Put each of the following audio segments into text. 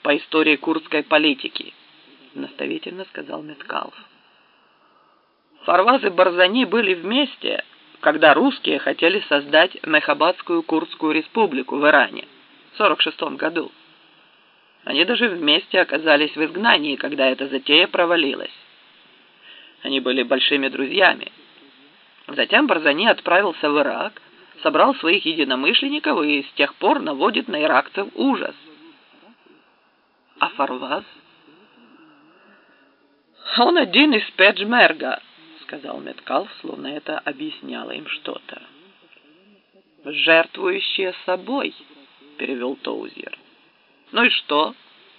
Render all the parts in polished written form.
по истории курдской политики, наставительно сказал Меткалф. Фарваз и Барзани были вместе, когда русские хотели создать Мехабадскую Курдскую республику в Иране в 1946 году. Они даже вместе оказались в изгнании, когда эта затея провалилась. Они были большими друзьями. Затем Барзани отправился в Ирак, собрал своих единомышленников и с тех пор наводит на иракцев ужас. А Фарваз? Он один из Педжмерга, сказал Меткалф, словно это объясняло им что-то. «Жертвующие собой», — перевел Тоузер. «Ну и что?»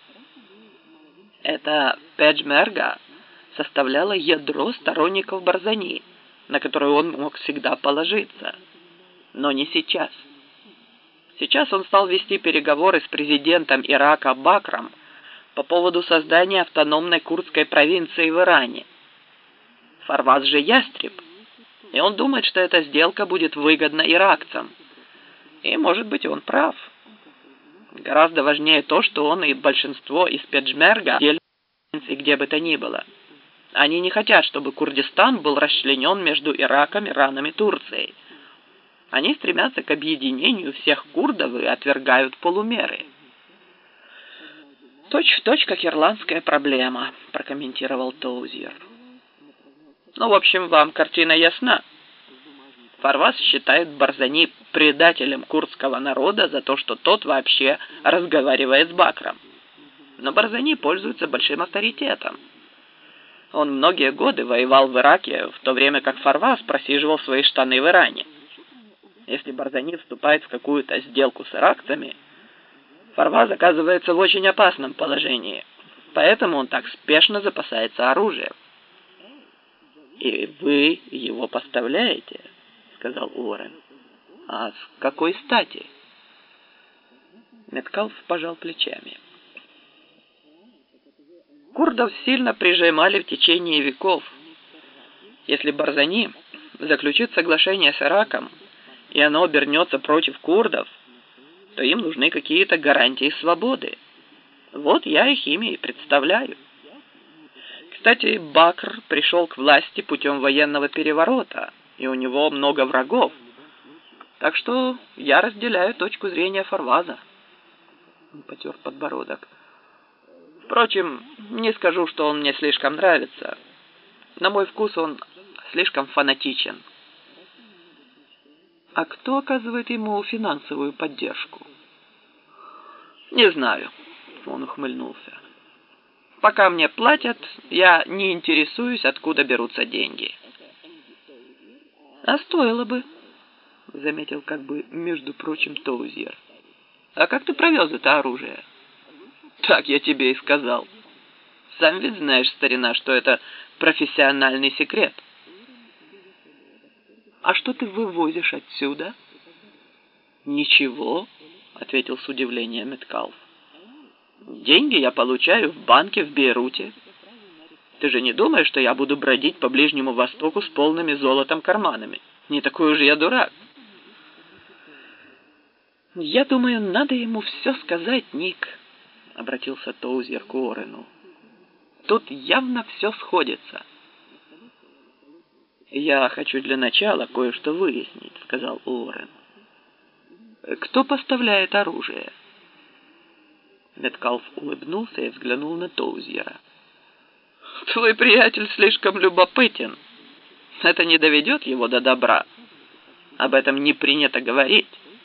Это Педжмерга составляло ядро сторонников Барзани, на которое он мог всегда положиться. Но не сейчас. Сейчас он стал вести переговоры с президентом Ирака Бакром по поводу создания автономной курдской провинции в Иране. Фарваз же ястреб, и он думает, что эта сделка будет выгодна иракцам. И, может быть, он прав. Гораздо важнее то, что он и большинство из Педжмерга делят где бы то ни было. Они не хотят, чтобы Курдистан был расчленен между Ираком, Ираном и Турцией. Они стремятся к объединению всех курдов и отвергают полумеры. «Точь-в-точь, как ирландская проблема», — прокомментировал Тоузер. «Ну, в общем, вам картина ясна. Фарваз считает Барзани предателем курдского народа за то, что тот вообще разговаривает с Бакром. Но Барзани пользуется большим авторитетом. Он многие годы воевал в Ираке, в то время как Фарваз просиживал свои штаны в Иране. Если Барзани вступает в какую-то сделку с иракцами, Фарваз оказывается в очень опасном положении, поэтому он так спешно запасается оружием». «И вы его поставляете?» — сказал Уоррен. «А с какой стати?» Меткалф пожал плечами. Курдов сильно прижимали в течение веков. Если Барзани заключит соглашение с Ираком, и оно обернется против курдов, то им нужны какие-то гарантии свободы. Вот я их ими и представляю. Кстати, Бакр пришел к власти путем военного переворота, и у него много врагов. Так что я разделяю точку зрения Фарваза. Он потер подбородок. Впрочем, не скажу, что он мне слишком нравится. На мой вкус он слишком фанатичен. А кто оказывает ему финансовую поддержку? Не знаю, он ухмыльнулся. Пока мне платят, я не интересуюсь, откуда берутся деньги. А стоило бы, заметил как бы, между прочим, Тоузер. А как ты провез это оружие? Так я тебе и сказал. Сам ведь знаешь, старина, что это профессиональный секрет. А что ты вывозишь отсюда? Ничего, ответил с удивлением Меткалф. Деньги я получаю в банке в Бейруте. Ты же не думаешь, что я буду бродить по Ближнему Востоку с полными золотом карманами? Не такой уж я дурак. Я думаю, надо ему все сказать, Ник, обратился Тоузер к Уоррену. Тут явно все сходится. Я хочу для начала кое-что выяснить, сказал Уоррен. Кто поставляет оружие? Меткалф улыбнулся и взглянул на Тоузера. Твой приятель слишком любопытен. Это не доведет его до добра. Об этом не принято говорить.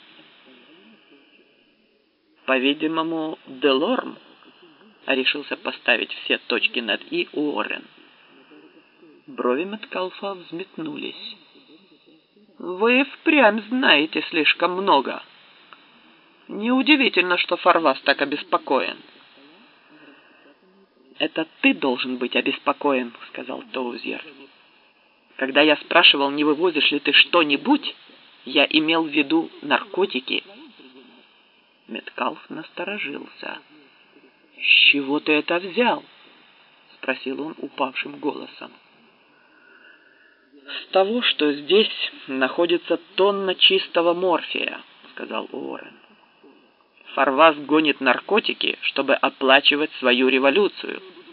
По-видимому, Делорм решился поставить все точки над «и» Уоррен. Брови Меткалфа взметнулись. Вы впрямь знаете слишком много. Неудивительно, что Фарваз так обеспокоен. «Это ты должен быть обеспокоен», — сказал Тоузер. «Когда я спрашивал, не вывозишь ли ты что-нибудь, я имел в виду наркотики». Меткалф насторожился. «С чего ты это взял?» — спросил он упавшим голосом. «С того, что здесь находится тонна чистого морфия», — сказал Уоррен. Фарваз гонит наркотики, чтобы оплачивать свою революцию.